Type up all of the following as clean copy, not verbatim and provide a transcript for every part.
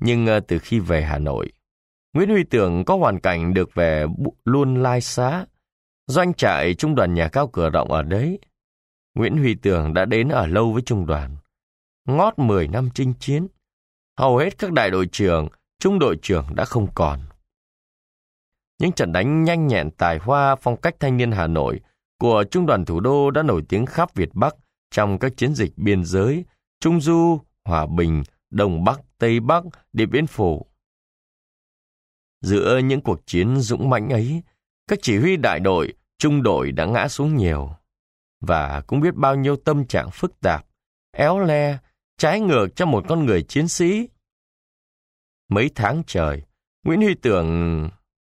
Nhưng từ khi về Hà Nội, Nguyễn Huy Tưởng có hoàn cảnh được về luôn Lai Xá, doanh trại trung đoàn nhà cao cửa rộng ở đấy. Nguyễn Huy Tưởng đã đến ở lâu với trung đoàn. Ngót 10 năm chinh chiến, hầu hết các đại đội trưởng, trung đội trưởng đã không còn. Những trận đánh nhanh nhẹn tài hoa phong cách thanh niên Hà Nội của trung đoàn thủ đô đã nổi tiếng khắp Việt Bắc trong các chiến dịch biên giới, Trung Du, Hòa Bình, Đông Bắc, Tây Bắc, Điện Biên Phủ. Giữa những cuộc chiến dũng mãnh ấy, các chỉ huy đại đội, trung đội đã ngã xuống nhiều, và cũng biết bao nhiêu tâm trạng phức tạp, éo le, trái ngược cho một con người chiến sĩ. Mấy tháng trời, Nguyễn Huy Tưởng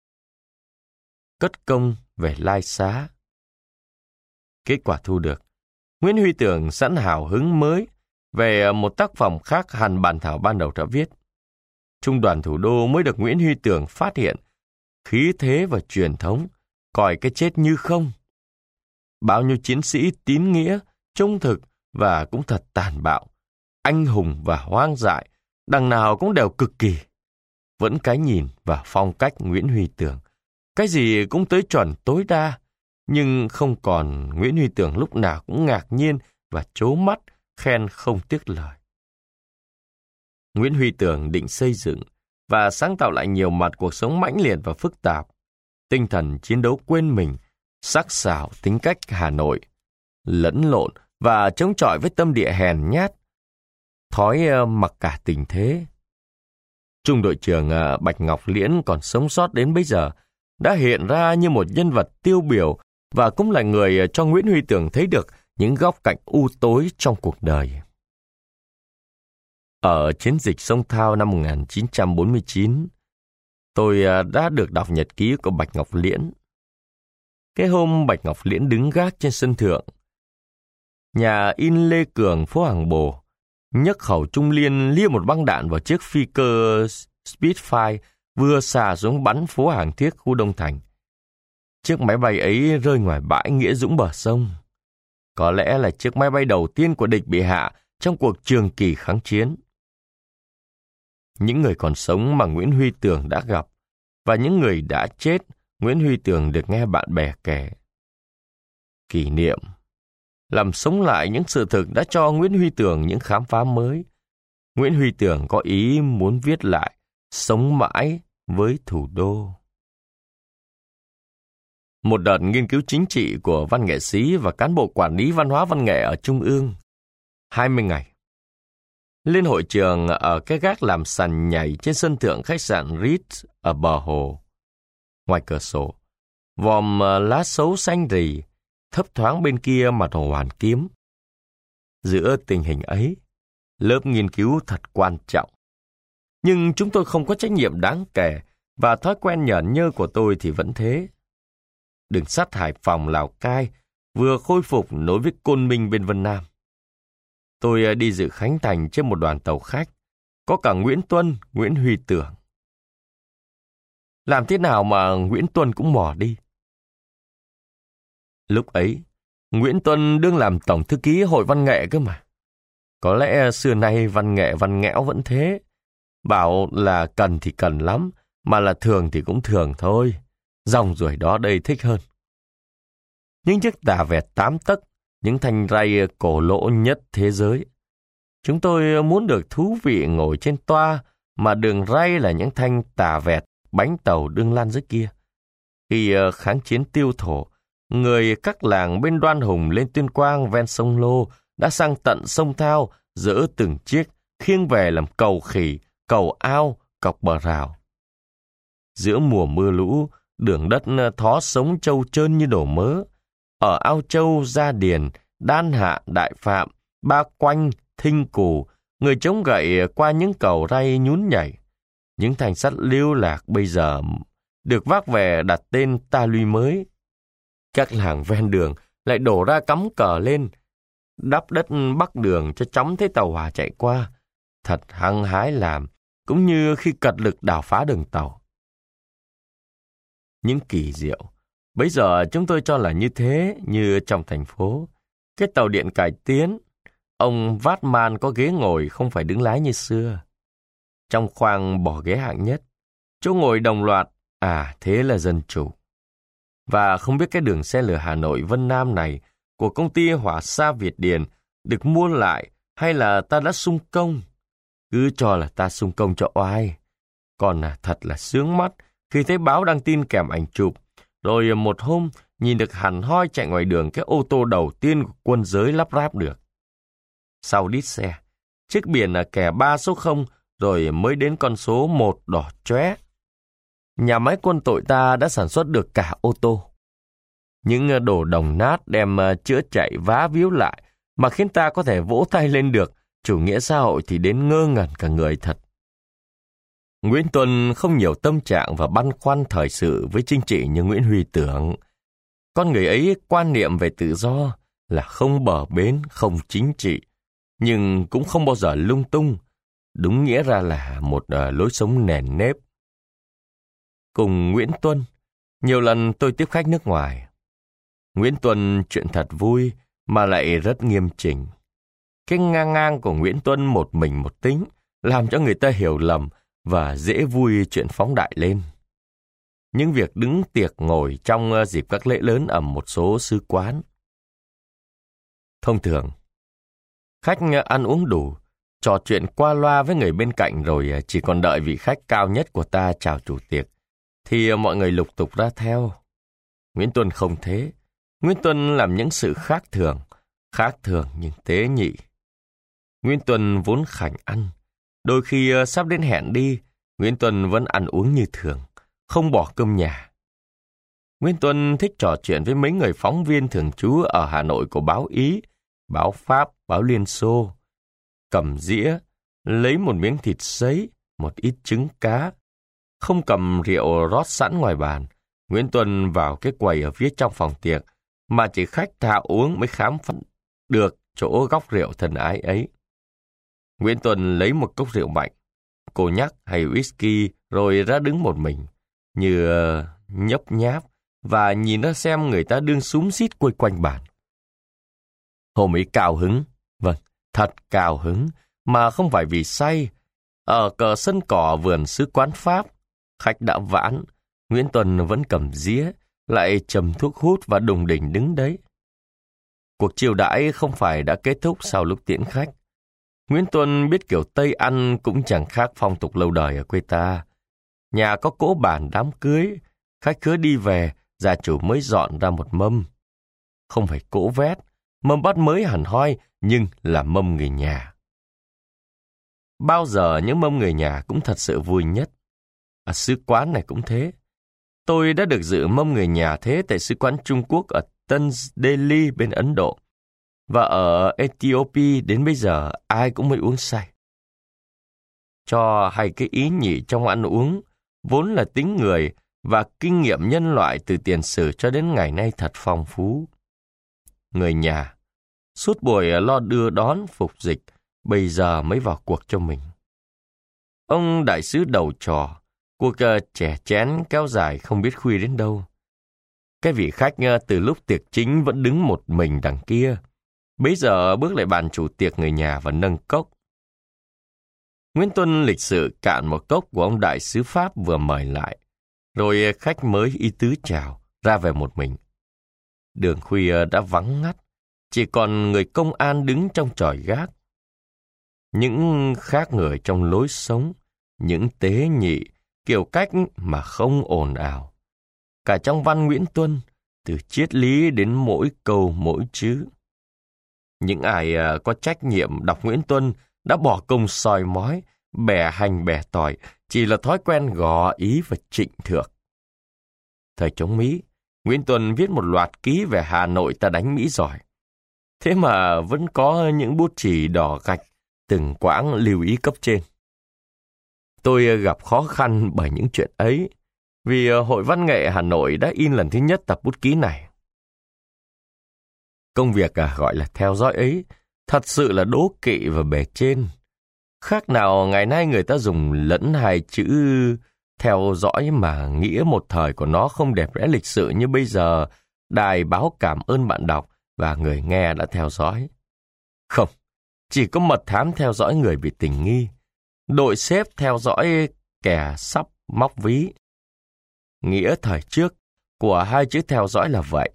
cất công về Lai Xá. Kết quả thu được, Nguyễn Huy Tưởng sẵn hào hứng mới về một tác phẩm khác hẳn bản thảo ban đầu đã viết. Trung đoàn thủ đô mới được Nguyễn Huy Tưởng phát hiện khí thế và truyền thống, coi cái chết như không. Bao nhiêu chiến sĩ tín nghĩa, trung thực và cũng thật tàn bạo, anh hùng và hoang dại, đằng nào cũng đều cực kỳ. Vẫn cái nhìn và phong cách Nguyễn Huy Tưởng, cái gì cũng tới chuẩn tối đa, nhưng không còn Nguyễn Huy Tưởng lúc nào cũng ngạc nhiên và trố mắt, khen không tiếc lời. Nguyễn Huy Tưởng định xây dựng và sáng tạo lại nhiều mặt cuộc sống mãnh liệt và phức tạp, tinh thần chiến đấu quên mình, sắc sảo tính cách Hà Nội, lẫn lộn và chống chọi với tâm địa hèn nhát, thói mặc cả tình thế. Trung đội trưởng Bạch Ngọc Liễn còn sống sót đến bây giờ, đã hiện ra như một nhân vật tiêu biểu và cũng là người cho Nguyễn Huy Tưởng thấy được những góc cạnh u tối trong cuộc đời. Ở chiến dịch sông Thao năm 1949, tôi đã được đọc nhật ký của Bạch Ngọc Liễn. Cái hôm Bạch Ngọc Liễn đứng gác trên sân thượng, nhà in Lê Cường, phố Hàng Bồ, nhấc khẩu trung liên lia một băng đạn vào chiếc phi cơ Spitfire vừa xà xuống bắn phố Hàng Thiếc, khu Đông Thành. Chiếc máy bay ấy rơi ngoài bãi Nghĩa Dũng bờ sông. Có lẽ là chiếc máy bay đầu tiên của địch bị hạ trong cuộc trường kỳ kháng chiến. Những người còn sống mà Nguyễn Huy Tưởng đã gặp và những người đã chết, Nguyễn Huy Tưởng được nghe bạn bè kể. Kỷ niệm, làm sống lại những sự thực đã cho Nguyễn Huy Tưởng những khám phá mới. Nguyễn Huy Tưởng có ý muốn viết lại sống mãi với thủ đô. Một đợt nghiên cứu chính trị của văn nghệ sĩ và cán bộ quản lý văn hóa văn nghệ ở Trung ương. 20 ngày. Lên hội trường ở cái gác làm sàn nhảy trên sân thượng khách sạn Ritz ở bờ hồ. Ngoài cửa sổ, vòm lá sấu xanh rì, thấp thoáng bên kia mặt hồ Hoàn Kiếm. Giữa tình hình ấy, lớp nghiên cứu thật quan trọng. Nhưng chúng tôi không có trách nhiệm đáng kể và thói quen nhởn nhơ của tôi thì vẫn thế. Đường sắt Hải Phòng Lào Cai vừa khôi phục nối với Côn Minh bên Vân Nam. Tôi đi dự khánh thành trên một đoàn tàu khách, có cả Nguyễn Tuân, Nguyễn Huy Tưởng. Làm thế nào mà Nguyễn Tuân cũng mò đi? Lúc ấy, Nguyễn Tuân đương làm tổng thư ký Hội Văn nghệ cơ mà. Có lẽ xưa nay văn nghệ văn nghẽo vẫn thế. Bảo là cần thì cần lắm, mà là thường thì cũng thường thôi. Dòng ruổi đó đây thích hơn. Những chiếc tà vẹt 8 tấc, những thanh ray cổ lỗ nhất thế giới. Chúng tôi muốn được thú vị ngồi trên toa, mà đường ray là những thanh tà vẹt bánh tàu đương lan dưới kia. Khi kháng chiến tiêu thổ, người các làng bên Đoan Hùng lên Tuyên Quang ven sông Lô đã sang tận sông Thao dỡ từng chiếc khiêng về làm cầu khỉ, cầu ao, cọc bờ rào. Giữa mùa mưa lũ, đường đất thó sống trâu trơn như đổ mớ. Ở Ao Châu, Gia Điền, Đan Hạ, Đại Phạm, Ba Quanh, Thinh Cù, người chống gậy qua những cầu ray nhún nhảy. Những thành sắt lưu lạc bây giờ được vác về đặt tên ta luy mới. Các làng ven đường lại đổ ra cắm cờ lên, đắp đất bắc đường cho chóng thấy tàu hỏa chạy qua. Thật hăng hái làm, cũng như khi cật lực đào phá đường tàu. Những kỳ diệu, bây giờ chúng tôi cho là như thế, như trong thành phố. Cái tàu điện cải tiến, ông vát man có ghế ngồi không phải đứng lái như xưa. trong khoang bỏ ghế hạng nhất, chỗ ngồi đồng loạt, thế là dân chủ. Và không biết cái đường xe lửa Hà Nội Vân Nam này của công ty Hỏa Sa Việt Điền được mua lại hay là ta đã xung công. Cứ cho là ta xung công cho oai. Còn thật là sướng mắt khi thấy báo đăng tin kèm ảnh chụp. Rồi một hôm nhìn được hẳn hoi chạy ngoài đường cái ô tô đầu tiên của quân giới lắp ráp được. Sau đít xe, chiếc biển kẻ 3 số 0 rồi mới đến con số 1 đỏ chóe. Nhà máy quân đội ta đã sản xuất được cả ô tô. Những đồ đồng nát đem chữa chạy vá víu lại mà khiến ta có thể vỗ tay lên được, chủ nghĩa xã hội thì đến ngơ ngẩn cả người thật. Nguyễn Tuân không nhiều tâm trạng và băn khoăn thời sự với chính trị như Nguyễn Huy tưởng. Con người ấy quan niệm về tự do là không bờ bến, không chính trị, nhưng cũng không bao giờ lung tung, đúng nghĩa ra là một lối sống nền nếp. Cùng Nguyễn Tuân, nhiều lần tôi tiếp khách nước ngoài. Nguyễn Tuân chuyện thật vui mà lại rất nghiêm chỉnh. Cái ngang ngang của Nguyễn Tuân một mình một tính, làm cho người ta hiểu lầm và dễ vui chuyện phóng đại lên. Những việc đứng tiệc ngồi trong dịp các lễ lớn ở một số sứ quán. Thông thường, khách ăn uống đủ, trò chuyện qua loa với người bên cạnh rồi chỉ còn đợi vị khách cao nhất của ta chào chủ tiệc, thì mọi người lục tục ra theo. Nguyễn Tuân không thế. Nguyễn Tuân làm những sự khác thường nhưng tế nhị. Nguyễn Tuân vốn khảnh ăn. Đôi khi sắp đến hẹn đi, Nguyễn Tuân vẫn ăn uống như thường, không bỏ cơm nhà. Nguyễn Tuân thích trò chuyện với mấy người phóng viên thường trú ở Hà Nội của báo Ý, báo Pháp, báo Liên Xô. Cầm dĩa, lấy một miếng thịt sấy, một ít trứng cá. Không cầm rượu rót sẵn ngoài bàn, Nguyễn Tuân vào cái quầy ở phía trong phòng tiệc, mà chỉ khách thạo uống mới khám phá được chỗ góc rượu thân ái ấy. Nguyễn Tuân lấy một cốc rượu mạnh, cô nhắc hay whisky, rồi ra đứng một mình, như nhấp nháp, và nhìn nó xem người ta đương xúm xít quây quanh bàn. Hôm ấy cao hứng, thật cao hứng, mà không phải vì say. Ở cờ sân cỏ vườn sứ quán Pháp, khách đã vãn, Nguyễn Tuân vẫn cầm dĩa, lại chầm thuốc hút và đùng đỉnh đứng đấy. Cuộc chiêu đãi không phải đã kết thúc sau lúc tiễn khách. Nguyễn Tuân biết kiểu Tây ăn cũng chẳng khác phong tục lâu đời ở quê ta. Nhà có cỗ bàn đám cưới, khách khứa đi về, gia chủ mới dọn ra một mâm. Không phải cỗ vét, mâm bát mới hẳn hoi, nhưng là mâm người nhà. Bao giờ những mâm người nhà cũng thật sự vui nhất. Ở sứ quán này cũng thế. Tôi đã được dự mâm người nhà thế tại sứ quán Trung Quốc ở Tân Delhi bên Ấn Độ. Và ở Ethiopia đến bây giờ ai cũng mới uống say. Cho hay cái ý nhị trong ăn uống, vốn là tính người và kinh nghiệm nhân loại từ tiền sử cho đến ngày nay thật phong phú. Người nhà, suốt buổi lo đưa đón phục dịch, bây giờ mới vào cuộc cho mình. Ông đại sứ đầu trò, cuộc chè chén kéo dài không biết khuya đến đâu. Cái vị khách từ lúc tiệc chính vẫn đứng một mình đằng kia, bấy giờ bước lại bàn chủ tiệc người nhà và nâng cốc. Nguyễn Tuân lịch sự cạn một cốc của ông đại sứ Pháp vừa mời lại, rồi khách mới ý tứ chào, ra về một mình. Đường khuya đã vắng ngắt, chỉ còn người công an đứng trong chòi gác. Những khác người trong lối sống, những tế nhị, kiểu cách mà không ồn ào. Cả trong văn Nguyễn Tuân, từ triết lý đến mỗi câu mỗi chữ. Những ai có trách nhiệm đọc Nguyễn Tuân đã bỏ công soi mói, bẻ hành bẻ tỏi, chỉ là thói quen gò ý và trịnh thượng. Thời chống Mỹ, Nguyễn Tuân viết một loạt ký về Hà Nội ta đánh Mỹ giỏi. Thế mà vẫn có những bút chì đỏ gạch, từng quãng lưu ý cấp trên. Tôi gặp khó khăn bởi những chuyện ấy, vì Hội Văn nghệ Hà Nội đã in lần thứ nhất tập bút ký này. Công việc gọi là theo dõi ấy, thật sự là đố kỵ và bề trên. Khác nào ngày nay người ta dùng lẫn hai chữ theo dõi mà nghĩa một thời của nó không đẹp đẽ lịch sự như bây giờ, đài báo cảm ơn bạn đọc và người nghe đã theo dõi. Không, chỉ có mật thám theo dõi người bị tình nghi. đội xếp theo dõi kẻ sắp móc ví. Nghĩa thời trước của hai chữ theo dõi là vậy.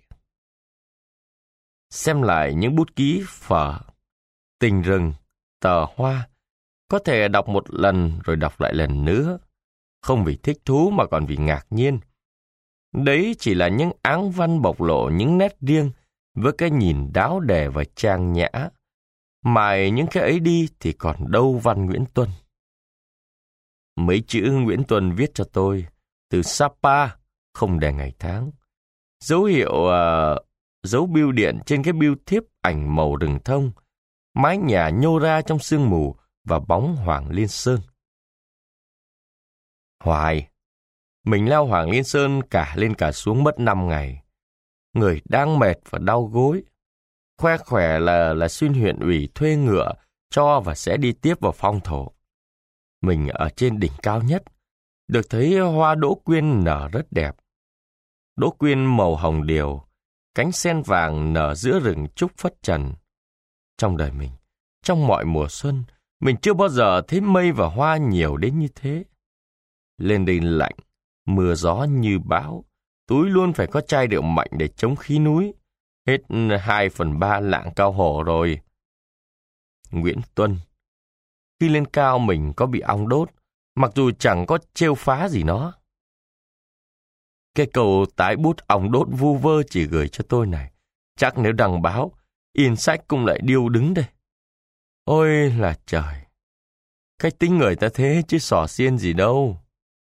Xem lại những bút ký phở, tình rừng, tờ hoa, có thể đọc một lần rồi đọc lại lần nữa, không vì thích thú mà còn vì ngạc nhiên. Đấy chỉ là những áng văn bộc lộ những nét riêng với cái nhìn đáo đề và trang nhã. Mài những cái ấy đi thì còn đâu văn Nguyễn Tuân. Mấy chữ Nguyễn Tuân viết cho tôi từ Sapa, không đề ngày tháng. Dấu bưu điện trên cái bưu thiếp ảnh màu rừng thông, mái nhà nhô ra trong sương mù và bóng Hoàng Liên Sơn. Hoài, mình leo Hoàng Liên Sơn cả lên cả xuống mất 5 ngày. Người đang mệt và đau gối. Khoe khỏe là xin huyện ủy thuê ngựa cho và sẽ đi tiếp vào phong thổ. Mình ở trên đỉnh cao nhất, được thấy hoa đỗ quyên nở rất đẹp. Đỗ quyên màu hồng điều, cánh sen vàng nở giữa rừng trúc phất trần. Trong đời mình, trong mọi mùa xuân, mình chưa bao giờ thấy mây và hoa nhiều đến như thế. Lên đây lạnh, mưa gió như bão, túi luôn phải có chai rượu mạnh để chống khí núi. Hết 2/3 lạng cao hổ rồi. Nguyễn Tuân. Khi lên cao mình có bị ong đốt, mặc dù chẳng có trêu phá gì nó. Cái câu tái bút ong đốt vu vơ chỉ gửi cho tôi này. Chắc nếu đăng báo, in sách cũng lại điêu đứng đây. Ôi là trời! Cách tính người ta thế chứ xỏ xiên gì đâu.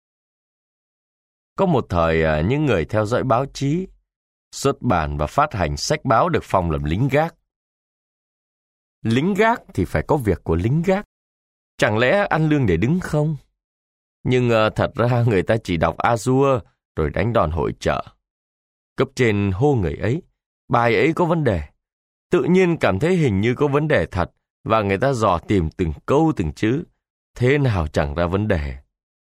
Có một thời những người theo dõi báo chí, xuất bản và phát hành sách báo được phong làm lính gác. Lính gác thì phải có việc của lính gác. Chẳng lẽ ăn lương để đứng không? Nhưng thật ra người ta chỉ đọc A-dua rồi đánh đòn hội chợ. Cấp trên hô người ấy, bài ấy có vấn đề. Tự nhiên cảm thấy hình như có vấn đề thật và người ta dò tìm từng câu từng chữ. Thế nào chẳng ra vấn đề.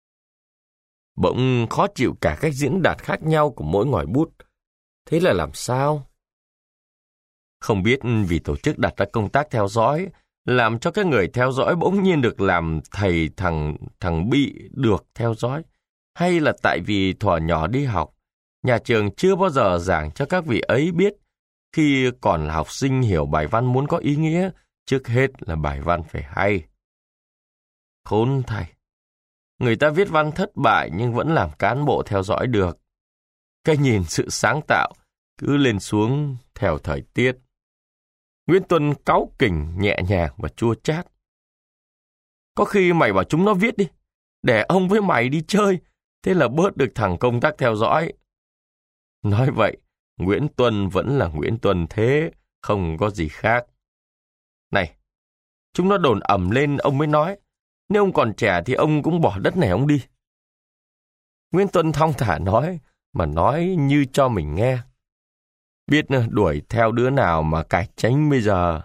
Bỗng khó chịu cả cách diễn đạt khác nhau của mỗi ngòi bút. Thế là làm sao? Không biết vì tổ chức đặt ra công tác theo dõi, làm cho cái người theo dõi bỗng nhiên được làm thầy thằng bị được theo dõi, hay là tại vì thuở nhỏ đi học, nhà trường chưa bao giờ giảng cho các vị ấy biết khi còn là học sinh hiểu bài văn muốn có ý nghĩa, trước hết là bài văn phải hay. Khốn thay! Người ta viết văn thất bại nhưng vẫn làm cán bộ theo dõi được. Cái nhìn sự sáng tạo cứ lên xuống theo thời tiết. Nguyễn Tuân cáu kỉnh nhẹ nhàng và chua chát. Có khi mày bảo chúng nó viết đi, để ông với mày đi chơi, thế là bớt được thằng công tác theo dõi. Nói vậy, Nguyễn Tuân vẫn là Nguyễn Tuân thế, không có gì khác. Này, chúng nó đồn ầm lên ông mới nói, nếu ông còn trẻ thì ông cũng bỏ đất này ông đi. Nguyễn Tuân thong thả nói, mà nói như cho mình nghe. Biết đuổi theo đứa nào mà cải tránh bây giờ.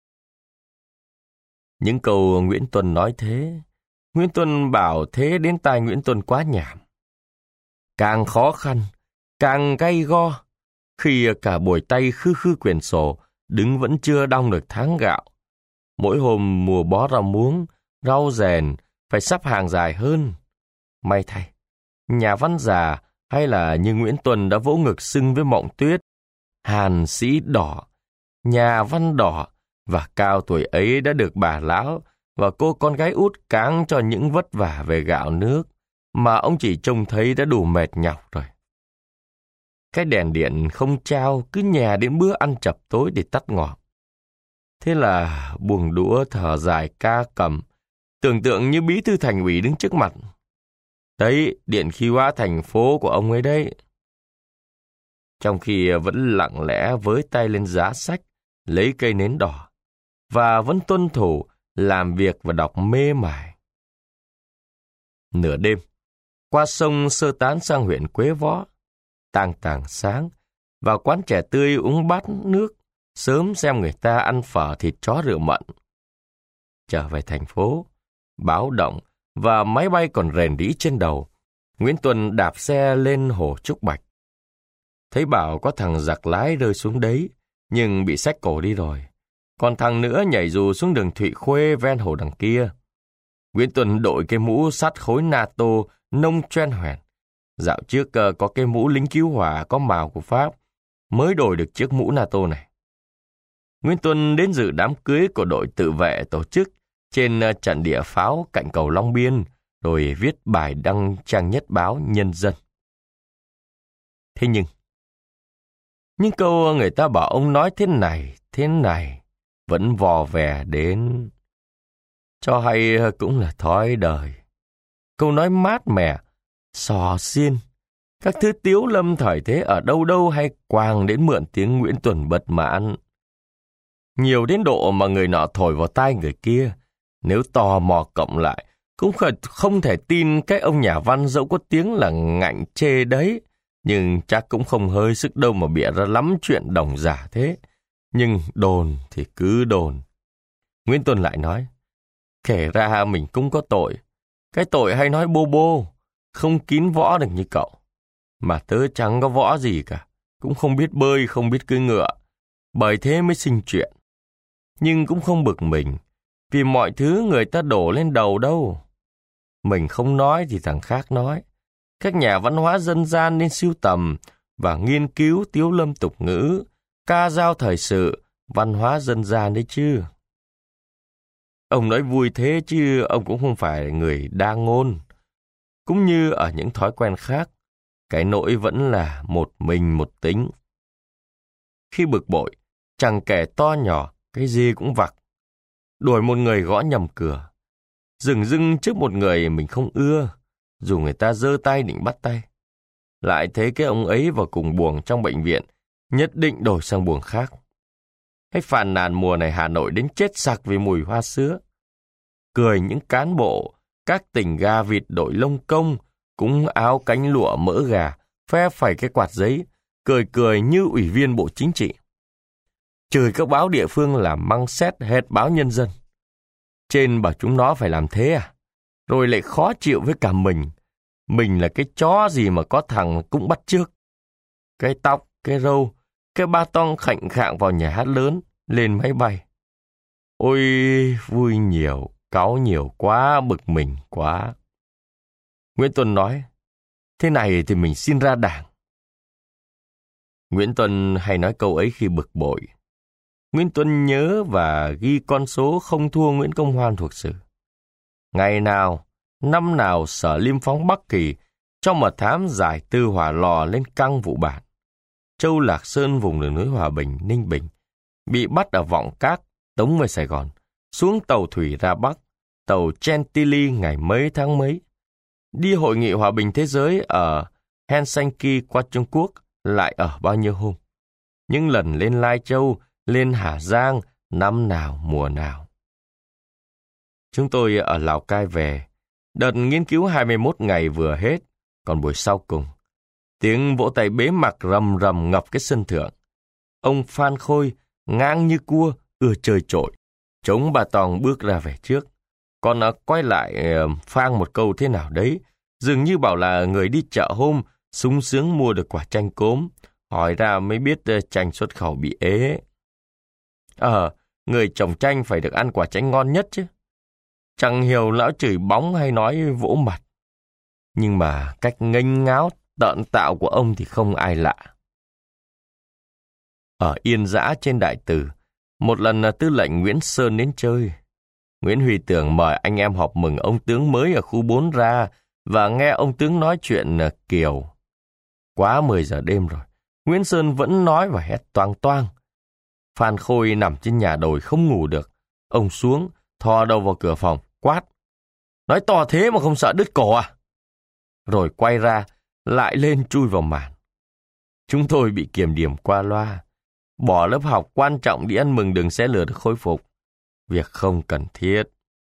Những câu Nguyễn Tuân nói thế, Nguyễn Tuân bảo thế đến tai Nguyễn Tuân quá nhảm. Càng khó khăn, càng gay go, khi cả buổi tay khư quyển sổ, đứng vẫn chưa đong được tháng gạo. Mỗi hôm mùa bó rau muống, rau rèn, phải sắp hàng dài hơn. May thay, nhà văn già hay là như Nguyễn Tuân đã vỗ ngực xưng với Mộng Tuyết, hàn sĩ đỏ, nhà văn đỏ, và cao tuổi ấy đã được bà lão và cô con gái út cáng cho những vất vả về gạo nước mà ông chỉ trông thấy đã đủ mệt nhọc rồi. Cái đèn điện không trao cứ nhà đến bữa ăn chập tối để tắt ngọn. Thế là buông đũa thở dài ca cầm, tưởng tượng như bí thư thành ủy đứng trước mặt. Đấy, điện khí hóa thành phố của ông ấy đấy. Trong khi vẫn lặng lẽ với tay lên giá sách, lấy cây nến đỏ, và vẫn tuân thủ, làm việc và đọc mê mải. Nửa đêm, qua sông sơ tán sang huyện Quế Võ, tàng sáng, vào quán chè tươi uống bát nước, sớm xem người ta ăn phở thịt chó rượu mận. Trở về thành phố, báo động và máy bay còn rền rĩ trên đầu, Nguyễn Tuân đạp xe lên hồ Trúc Bạch. Thấy bảo có thằng giặc lái rơi xuống đấy, nhưng bị xách cổ đi rồi. Còn thằng nữa nhảy dù xuống đường Thụy Khuê ven hồ đằng kia. Nguyễn Tuân đội cái mũ sắt khối NATO nông choen hoẻn. Dạo trước có cái mũ lính cứu hỏa có màu của Pháp, mới đổi được chiếc mũ NATO này. Nguyễn Tuân đến dự đám cưới của đội tự vệ tổ chức trên trận địa pháo cạnh cầu Long Biên, rồi viết bài đăng trang nhất báo Nhân dân. Thế nhưng câu người ta bảo ông nói thế này, vẫn vò vè đến. Cho hay cũng là thói đời. Câu nói mát mẻ, xò xiên, các thứ tiếu lâm thời thế ở đâu hay quàng đến mượn tiếng Nguyễn Tuân bật mãn. Nhiều đến độ mà người nọ thổi vào tai người kia, nếu tò mò cộng lại, cũng không thể tin cái ông nhà văn dẫu có tiếng là ngạnh chê đấy, nhưng chắc cũng không hơi sức đâu mà bịa ra lắm chuyện đồng giả thế. Nhưng đồn thì cứ đồn. Nguyễn Tuân lại nói, kể ra mình cũng có tội. Cái tội hay nói bô, không kín võ được như cậu. Mà tớ chẳng có võ gì cả, cũng không biết bơi, không biết cưỡi ngựa. Bởi thế mới sinh chuyện. Nhưng cũng không bực mình, vì mọi thứ người ta đổ lên đầu đâu. Mình không nói thì thằng khác nói. Các nhà văn hóa dân gian nên sưu tầm và nghiên cứu tiếu lâm tục ngữ, ca dao thời sự, văn hóa dân gian đấy chứ. Ông nói vui thế chứ ông cũng không phải người đa ngôn. Cũng như ở những thói quen khác, cái nỗi vẫn là một mình một tính. Khi bực bội, chẳng kể to nhỏ, cái gì cũng vặc. Đuổi một người gõ nhầm cửa, dửng dưng trước một người mình không ưa, dù người ta giơ tay định bắt tay. Lại thấy cái ông ấy vào cùng buồng trong bệnh viện, nhất định đổi sang buồng khác. Hay phàn nàn mùa này Hà Nội đến chết sặc vì mùi hoa sữa. Cười những cán bộ, các tỉnh gà vịt đội lông công, cũng áo cánh lụa mỡ gà, phe phẩy cái quạt giấy, cười như ủy viên Bộ Chính trị. Chửi các báo địa phương là măng xét hệt báo Nhân dân. Trên bảo chúng nó phải làm thế à? Rồi lại khó chịu với cả mình. Mình là cái chó gì mà có thằng cũng bắt chước. Cái tóc, cái râu, cái ba tong khạnh khạng vào nhà hát lớn, lên máy bay. Ôi, vui nhiều, cáu nhiều quá, bực mình quá. Nguyễn Tuân nói, thế này thì mình xin ra đảng. Nguyễn Tuân hay nói câu ấy khi bực bội. Nguyễn Tuân nhớ và ghi con số không thua Nguyễn Công Hoan thuộc sử. Ngày nào, năm nào Sở Liêm Phóng Bắc Kỳ cho mật thám giải từ Hỏa Lò lên căng vụ bản. Châu Lạc Sơn vùng đường núi Hòa Bình, Ninh Bình, bị bắt ở Vọng Cát, tống về Sài Gòn, xuống tàu thủy ra Bắc, tàu Chantilly ngày mấy tháng mấy. Đi hội nghị hòa bình thế giới ở Helsinki qua Trung Quốc lại ở bao nhiêu hôm. Những lần lên Lai Châu, lên Hà Giang, năm nào mùa nào. Chúng tôi ở Lào Cai về, đợt nghiên cứu 21 ngày vừa hết, còn buổi sau cùng. Tiếng vỗ tay bế mạc rầm rầm ngập cái sân thượng. Ông Phan Khôi, ngang như cua, ưa chơi trội, chống bà Tòng bước ra về trước. Còn quay lại phang một câu thế nào đấy, dường như bảo là người đi chợ hôm, sung sướng mua được quả chanh cốm, hỏi ra mới biết chanh xuất khẩu bị ế. Người trồng chanh phải được ăn quả chanh ngon nhất chứ. Chẳng hiểu lão chửi bóng hay nói vỗ mặt. Nhưng mà cách nghênh ngáo, tợn tạo của ông thì không ai lạ. Ở Yên Dã trên Đại Từ, một lần tư lệnh Nguyễn Sơn đến chơi. Nguyễn Huy Tưởng mời anh em họp mừng ông tướng mới ở khu 4 ra và nghe ông tướng nói chuyện Kiều. Quá 10 giờ đêm rồi, Nguyễn Sơn vẫn nói và hét toang toang. Phan Khôi nằm trên nhà đồi không ngủ được. Ông xuống, thò đầu vào cửa phòng, quát. Nói to thế mà không sợ đứt cổ à? Rồi quay ra, lại lên chui vào màn. Chúng tôi bị kiểm điểm qua loa. Bỏ lớp học quan trọng đi ăn mừng đường xe lửa được khôi phục. Việc không cần thiết.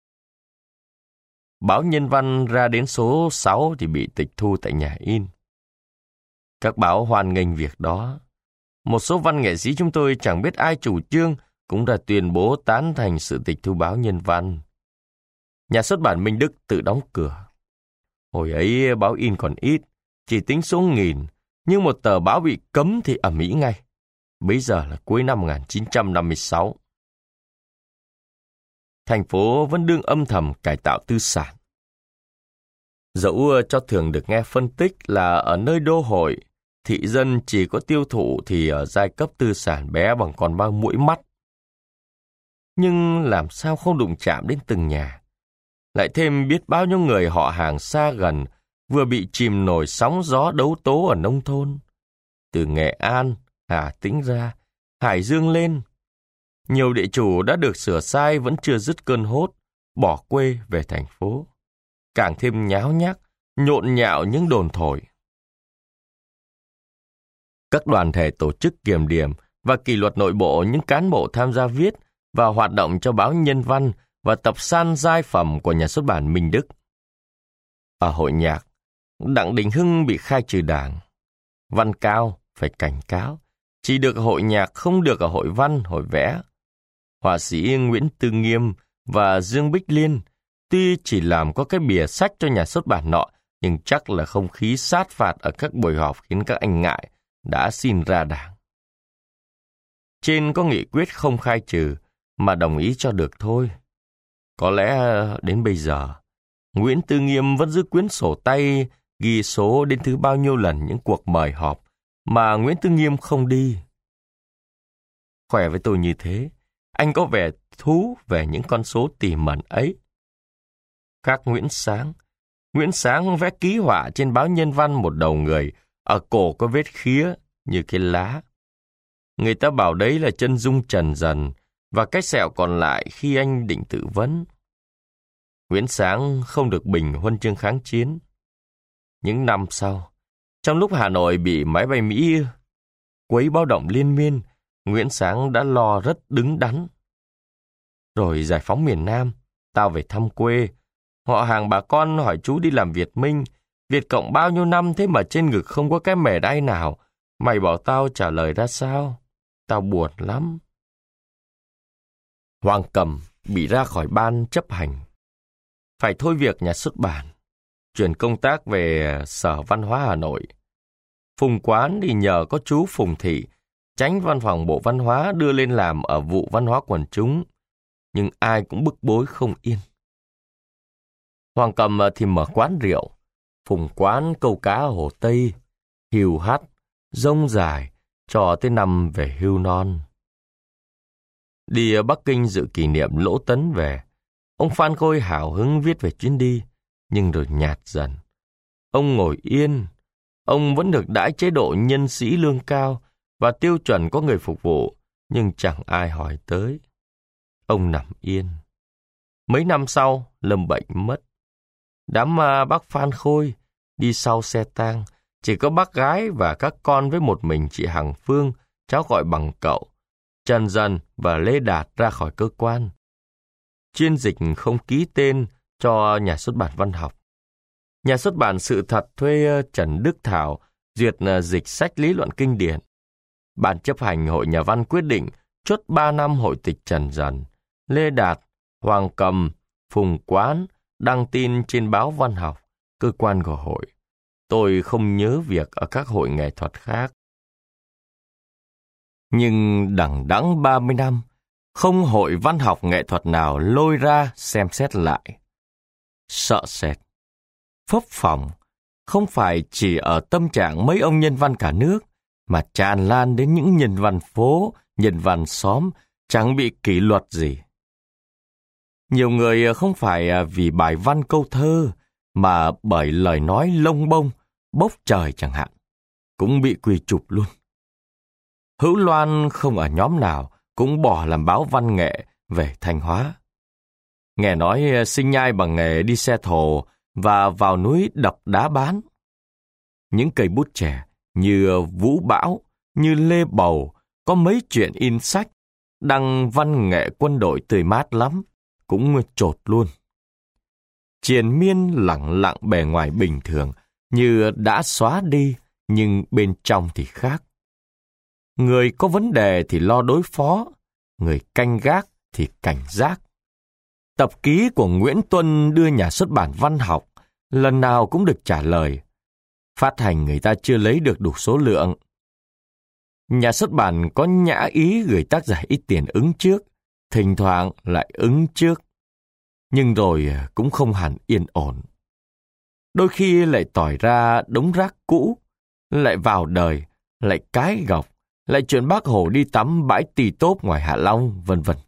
Báo Nhân văn ra đến số 6 thì bị tịch thu tại nhà in. Các báo hoan nghênh việc đó. Một số văn nghệ sĩ chúng tôi chẳng biết ai chủ trương cũng đã tuyên bố tán thành sự tịch thu báo Nhân văn. Nhà xuất bản Minh Đức tự đóng cửa. Hồi ấy báo in còn ít, chỉ tính số nghìn, nhưng một tờ báo bị cấm thì ầm ĩ ngay. Bấy giờ là cuối năm 1956. thành phố vẫn đương âm thầm cải tạo tư sản. Dẫu cho thường được nghe phân tích là ở nơi đô hội, thị dân chỉ có tiêu thụ thì ở giai cấp tư sản bé bằng con bao mũi mắt. Nhưng làm sao không đụng chạm đến từng nhà? Lại thêm biết bao nhiêu người họ hàng xa gần vừa bị chìm nổi sóng gió đấu tố ở nông thôn. Từ Nghệ An, Hà Tĩnh ra, Hải Dương lên. Nhiều địa chủ đã được sửa sai vẫn chưa dứt cơn hốt, bỏ quê về thành phố. Càng thêm nháo nhác, nhộn nhạo những đồn thổi. Các đoàn thể tổ chức kiểm điểm và kỷ luật nội bộ những cán bộ tham gia viết và hoạt động cho báo Nhân văn và tập san giai phẩm của nhà xuất bản Minh Đức. Ở hội nhạc, Đặng Đình Hưng bị khai trừ đảng. Văn Cao phải cảnh cáo, chỉ được ở hội nhạc không được ở hội văn, hội vẽ. Họa sĩ Nguyễn Tư Nghiêm và Dương Bích Liên tuy chỉ làm có cái bìa sách cho nhà xuất bản nọ, nhưng chắc là không khí sát phạt ở các buổi họp khiến các anh ngại, đã xin ra đảng. Trên có nghị quyết không khai trừ, mà đồng ý cho được thôi. Có lẽ đến bây giờ, Nguyễn Tư Nghiêm vẫn giữ quyển sổ tay ghi số đến thứ bao nhiêu lần những cuộc mời họp mà Nguyễn Tư Nghiêm không đi. Khỏe với tôi như thế, anh có vẻ thú về những con số tỉ mẩn ấy. Khác Nguyễn Sáng vẽ ký họa trên báo Nhân văn một đầu người, ở cổ có vết khía như cái lá. Người ta bảo đấy là chân dung Trần Dần, và cái sẹo còn lại khi anh định tự vấn. Nguyễn Sáng không được bình huân chương kháng chiến. Những năm sau, trong lúc Hà Nội bị máy bay Mỹ quấy báo động liên miên, Nguyễn Sáng đã lo rất đứng đắn. Rồi giải phóng miền Nam, tao về thăm quê. Họ hàng bà con hỏi chú đi làm Việt Minh. Việt Cộng bao nhiêu năm thế mà trên ngực không có cái mẻ đay nào. Mày bảo tao trả lời ra sao? Tao buồn lắm. Hoàng Cầm bị ra khỏi ban chấp hành. Phải thôi việc nhà xuất bản. Chuyển công tác về Sở Văn hóa Hà Nội. Phùng Quán thì nhờ có chú Phùng Thị, chánh văn phòng Bộ Văn hóa đưa lên làm ở vụ văn hóa quần chúng. Nhưng ai cũng bức bối không yên. Hoàng Cầm thì mở quán rượu. Phùng Quán câu cá ở Hồ Tây, hiu hắt, rông dài, cho tới năm về hưu non. Đi ở Bắc Kinh dự kỷ niệm Lỗ Tấn về, ông Phan Khôi hào hứng viết về chuyến đi, nhưng rồi nhạt dần. Ông ngồi yên, ông vẫn được đãi chế độ nhân sĩ lương cao và tiêu chuẩn có người phục vụ, nhưng chẳng ai hỏi tới. Ông nằm yên. Mấy năm sau, lâm bệnh mất. Đám bác Phan Khôi đi sau xe tang, chỉ có bác gái và các con với một mình chị Hằng Phương, cháu gọi bằng cậu, Trần Dần và Lê Đạt ra khỏi cơ quan. Chuyên dịch không ký tên cho nhà xuất bản văn học. Nhà xuất bản Sự Thật thuê Trần Đức Thảo duyệt dịch sách lý luận kinh điển. Ban chấp hành Hội Nhà văn quyết định chốt 3 năm hội tịch Trần Dần. Lê Đạt, Hoàng Cầm, Phùng Quán đăng tin trên báo Văn học, cơ quan của hội. Tôi không nhớ việc ở các hội nghệ thuật khác. Nhưng đằng đẵng 30 năm, không hội văn học nghệ thuật nào lôi ra xem xét lại. Sợ sệt, phấp phỏng, không phải chỉ ở tâm trạng mấy ông nhân văn cả nước, mà tràn lan đến những nhân văn phố, nhân văn xóm, chẳng bị kỷ luật gì. Nhiều người không phải vì bài văn câu thơ, mà bởi lời nói lông bông, bốc trời chẳng hạn, cũng bị quy chụp luôn. Hữu Loan không ở nhóm nào cũng bỏ làm báo văn nghệ về Thanh Hóa. Nghe nói sinh nhai bằng nghề đi xe thồ và vào núi đập đá bán. Những cây bút trẻ như Vũ Bão, như Lê Bầu có mấy chuyện in sách, đăng văn nghệ quân đội tươi mát lắm, cũng chột luôn. Triền Miên lẳng lặng bề ngoài bình thường, như đã xóa đi, nhưng bên trong thì khác. Người có vấn đề thì lo đối phó, người canh gác thì cảnh giác. Tập ký của Nguyễn Tuân đưa nhà xuất bản văn học, lần nào cũng được trả lời. Phát hành người ta chưa lấy được đủ số lượng. Nhà xuất bản có nhã ý gửi tác giả ít tiền ứng trước, thỉnh thoảng lại ứng trước. nhưng rồi cũng không hẳn yên ổn. Đôi khi lại tỏi ra đống rác cũ, lại vào đời, lại cái gọc, lại chuyện Bác Hồ đi tắm bãi Tì Tốp ngoài Hạ Long, vân vân.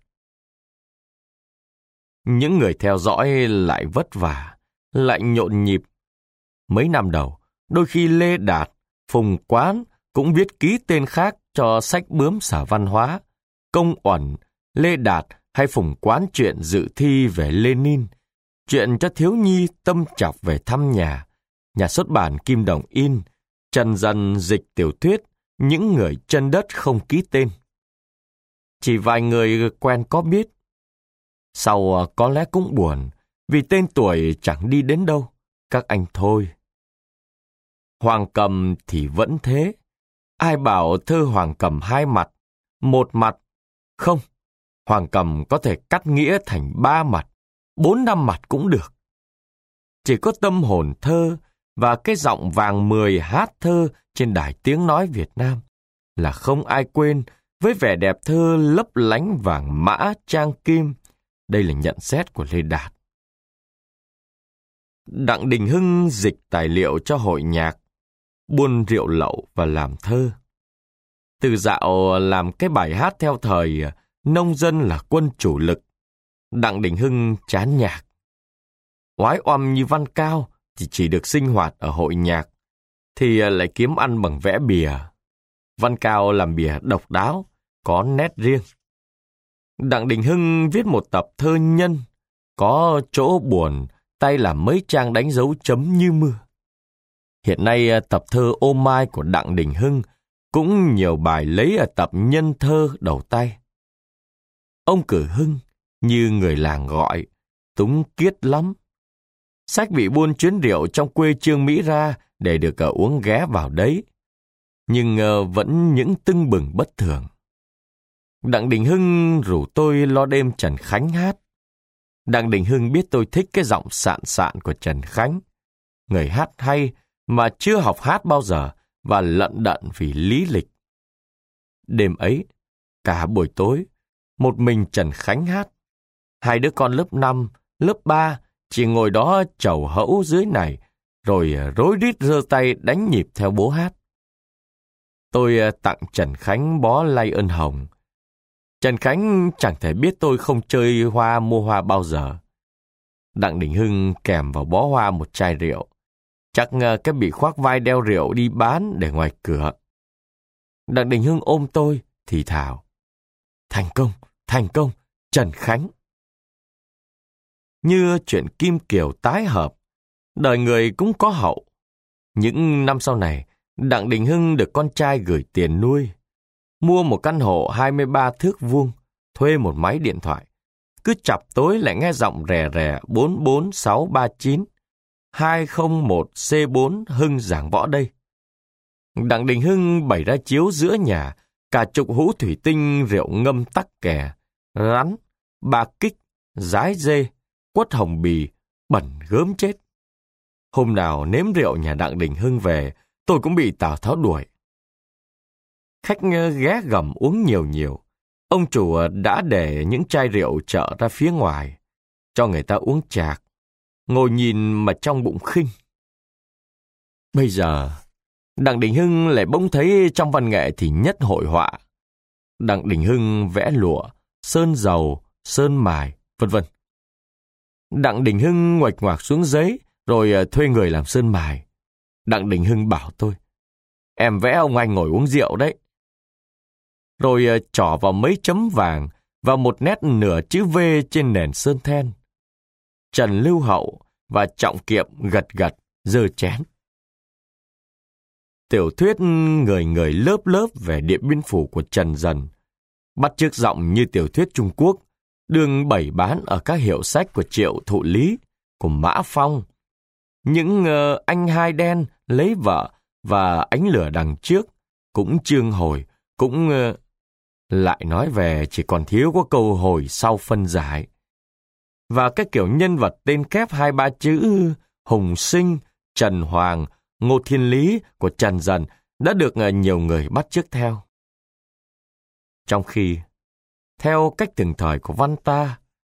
Những người theo dõi lại vất vả, lại nhộn nhịp. Mấy năm đầu, đôi khi Lê Đạt, Phùng Quán cũng viết ký tên khác cho sách bướm Sở Văn hóa, Công Uẩn, Lê Đạt hay Phùng Quán chuyện dự thi về Lenin, chuyện cho thiếu nhi tâm trọc về thăm nhà xuất bản Kim Đồng in, Trần Dần dịch tiểu thuyết Những người chân đất không ký tên. Chỉ vài người quen có biết. Sau có lẽ cũng buồn, vì tên tuổi chẳng đi đến đâu, các anh thôi. Hoàng Cầm thì vẫn thế. Ai bảo thơ Hoàng Cầm hai mặt, một mặt? Không, Hoàng Cầm có thể cắt nghĩa thành 3 mặt, 4-5 mặt cũng được. Chỉ có tâm hồn thơ và cái giọng vàng 10 hát thơ trên đài tiếng nói Việt Nam là không ai quên, với vẻ đẹp thơ lấp lánh vàng mã trang kim. Đây là nhận xét của Lê Đạt. Đặng Đình Hưng dịch tài liệu cho hội nhạc, buôn rượu lậu và làm thơ. Từ dạo làm cái bài hát theo thời nông dân là quân chủ lực, Đặng Đình Hưng chán nhạc. Oái oăm như Văn Cao thì chỉ được sinh hoạt ở hội nhạc, thì lại kiếm ăn bằng vẽ bìa. Văn Cao làm bìa độc đáo, có nét riêng. Đặng Đình Hưng viết một tập thơ nhân, có chỗ buồn, tay làm mấy trang đánh dấu chấm như mưa. Hiện nay tập thơ Ô Mai của Đặng Đình Hưng cũng nhiều bài lấy ở tập nhân thơ đầu tay. Ông Cử Hưng, như người làng gọi, túng kiết lắm. Sách bị buôn chuyến rượu trong quê Trương Mỹ ra để được uống ghé vào đấy. Nhưng vẫn những tưng bừng bất thường. Đặng Đình Hưng rủ tôi lo đêm Trần Khánh hát. Đặng Đình Hưng biết tôi thích cái giọng sạn sạn của Trần Khánh. Người hát hay mà chưa học hát bao giờ và lận đận vì lý lịch. Đêm ấy, cả buổi tối, một mình Trần Khánh hát. Hai đứa con lớp 5, lớp 3 chỉ ngồi đó chầu hẫu dưới này, rồi rối rít giơ tay đánh nhịp theo bố hát. Tôi tặng Trần Khánh bó lay ơn hồng. Trần Khánh chẳng thể biết tôi không chơi hoa mua hoa bao giờ. Đặng Đình Hưng kèm vào bó hoa một chai rượu. Chắc cái bị khoác vai đeo rượu đi bán để ngoài cửa. Đặng Đình Hưng ôm tôi, thì thào. Thành công, Trần Khánh. Như chuyện Kim Kiều tái hợp, đời người cũng có hậu. Những năm sau này, Đặng Đình Hưng được con trai gửi tiền nuôi. Mua một căn hộ 23 thước vuông, thuê một máy điện thoại. Cứ chập tối lại nghe giọng rè rè 44639, 201C4 Hưng giảng võ đây. Đặng Đình Hưng bày ra chiếu giữa nhà, cả chục hũ thủy tinh rượu ngâm tắc kè, rắn, ba kích, dái dê, quất hồng bì, bẩn gớm chết. Hôm nào nếm rượu nhà Đặng Đình Hưng về, tôi cũng bị Tào Tháo đuổi. Khách ghé gầm uống nhiều. Ông chủ đã để những chai rượu chợ ra phía ngoài, cho người ta uống chạc, ngồi nhìn mà trong bụng khinh. Bây giờ, Đặng Đình Hưng lại bỗng thấy trong văn nghệ thì nhất hội họa. Đặng Đình Hưng vẽ lụa, sơn dầu, sơn mài, vân vân. Đặng Đình Hưng ngoạch ngoạc xuống giấy, rồi thuê người làm sơn mài. Đặng Đình Hưng bảo tôi, em vẽ ông anh ngồi uống rượu đấy. Rồi trỏ vào mấy chấm vàng và một nét nửa chữ V trên nền sơn then. Trần Lưu Hậu và Trọng Kiệm gật giơ chén. Tiểu thuyết người lớp về Điện Biên Phủ của Trần Dần, bắt chước giọng như tiểu thuyết Trung Quốc, đương bày bán ở các hiệu sách của Triệu Thụ Lý, của Mã Phong. Những anh hai đen lấy vợ và ánh lửa đằng trước, cũng chương hồi, cũng lại nói về chỉ còn thiếu có câu hồi sau phân giải. Và cái kiểu nhân vật tên kép 2-3 chữ Hùng Sinh, Trần Hoàng, Ngô Thiên Lý của Trần Dần đã được nhiều người bắt chước theo. Trong khi, theo cách từng thời của văn ta,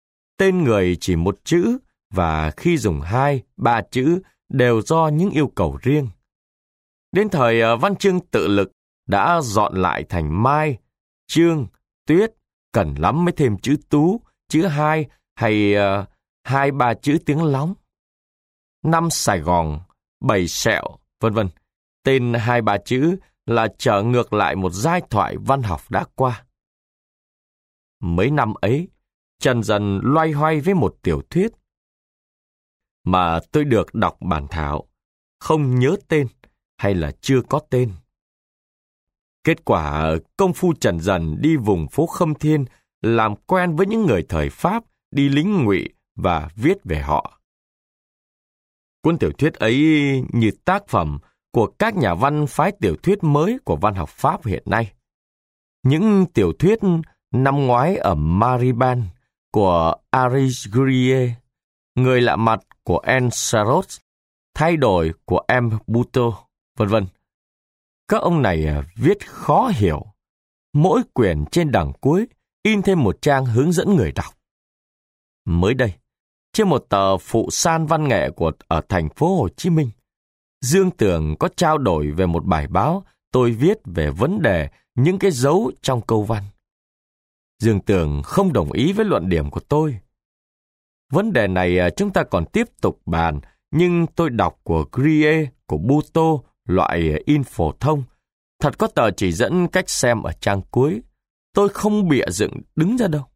tên người chỉ một chữ và khi dùng 2, 3 chữ đều do những yêu cầu riêng. Đến thời văn chương tự lực đã dọn lại thành Mai, Trương, Tuyết, cần lắm mới thêm chữ Tú, chữ 2 hay 2, 3 chữ tiếng Lóng. Năm Sài Gòn, 7 Sẹo, vân vân. Tên 2, 3 chữ là trở ngược lại một giai thoại văn học đã qua. Mấy năm ấy, Trần dần loay hoay với một tiểu thuyết mà tôi được đọc bản thảo, không nhớ tên hay là chưa có tên. Kết quả, công phu Trần dần đi vùng phố Khâm Thiên, làm quen với những người thời Pháp đi lính ngụy và viết về họ. Cuốn tiểu thuyết ấy như tác phẩm của các nhà văn phái tiểu thuyết mới của văn học Pháp hiện nay. Những tiểu thuyết năm ngoái ở Mariban của Aris Gurrier, Người lạ mặt của Anne Sarot, Thay đổi của M. Buteau, vân vân. Các ông này viết khó hiểu. Mỗi quyển trên đằng cuối in thêm một trang hướng dẫn người đọc. Mới đây, trên một tờ phụ san văn nghệ ở thành phố Hồ Chí Minh, Dương Tường có trao đổi về một bài báo tôi viết về vấn đề những cái dấu trong câu văn. Dương Tường không đồng ý với luận điểm của tôi. Vấn đề này chúng ta còn tiếp tục bàn, nhưng tôi đọc của Grie, của Buteau, loại in phổ thông. Thật có tờ chỉ dẫn cách xem ở trang cuối. Tôi không bịa dựng đứng ra đâu.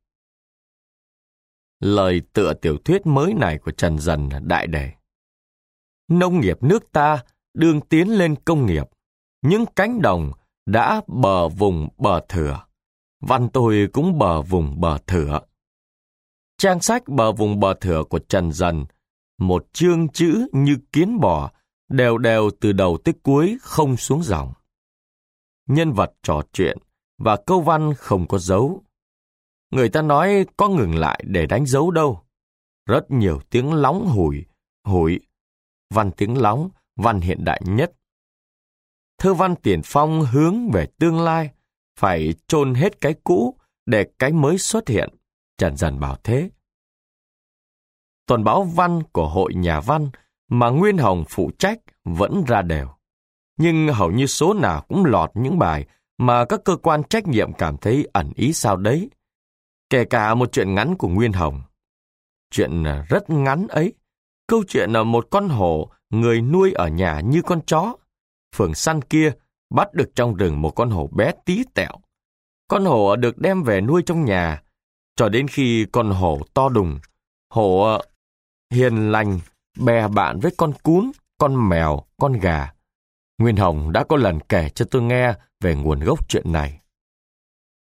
Lời tựa tiểu thuyết mới này của Trần Dần đại đề: nông nghiệp nước ta đương tiến lên công nghiệp. Những cánh đồng đã bờ vùng bờ thửa. Văn tôi cũng bờ vùng bờ thửa. Trang sách bờ vùng bờ thửa của Trần Dần, một chương chữ như kiến bò, đều đều từ đầu tới cuối không xuống dòng. Nhân vật trò chuyện và câu văn không có dấu. Người ta nói có ngừng lại để đánh dấu đâu. Rất nhiều tiếng lóng hủi, văn tiếng lóng, văn hiện đại nhất. Thơ văn tiền phong hướng về tương lai, phải chôn hết cái cũ để cái mới xuất hiện, Trần Dần bảo thế. Tuần báo văn của Hội Nhà văn mà Nguyên Hồng phụ trách vẫn ra đều. Nhưng hầu như số nào cũng lọt những bài mà các cơ quan trách nhiệm cảm thấy ẩn ý sao đấy. Kể cả một chuyện ngắn của Nguyên Hồng. Chuyện rất ngắn ấy, câu chuyện một con hổ người nuôi ở nhà như con chó. Phường săn kia bắt được trong rừng một con hổ bé tí tẹo. Con hổ được đem về nuôi trong nhà, cho đến khi con hổ to đùng. Hổ hiền lành, bè bạn với con cún, con mèo, con gà. Nguyên Hồng đã có lần kể cho tôi nghe về nguồn gốc chuyện này.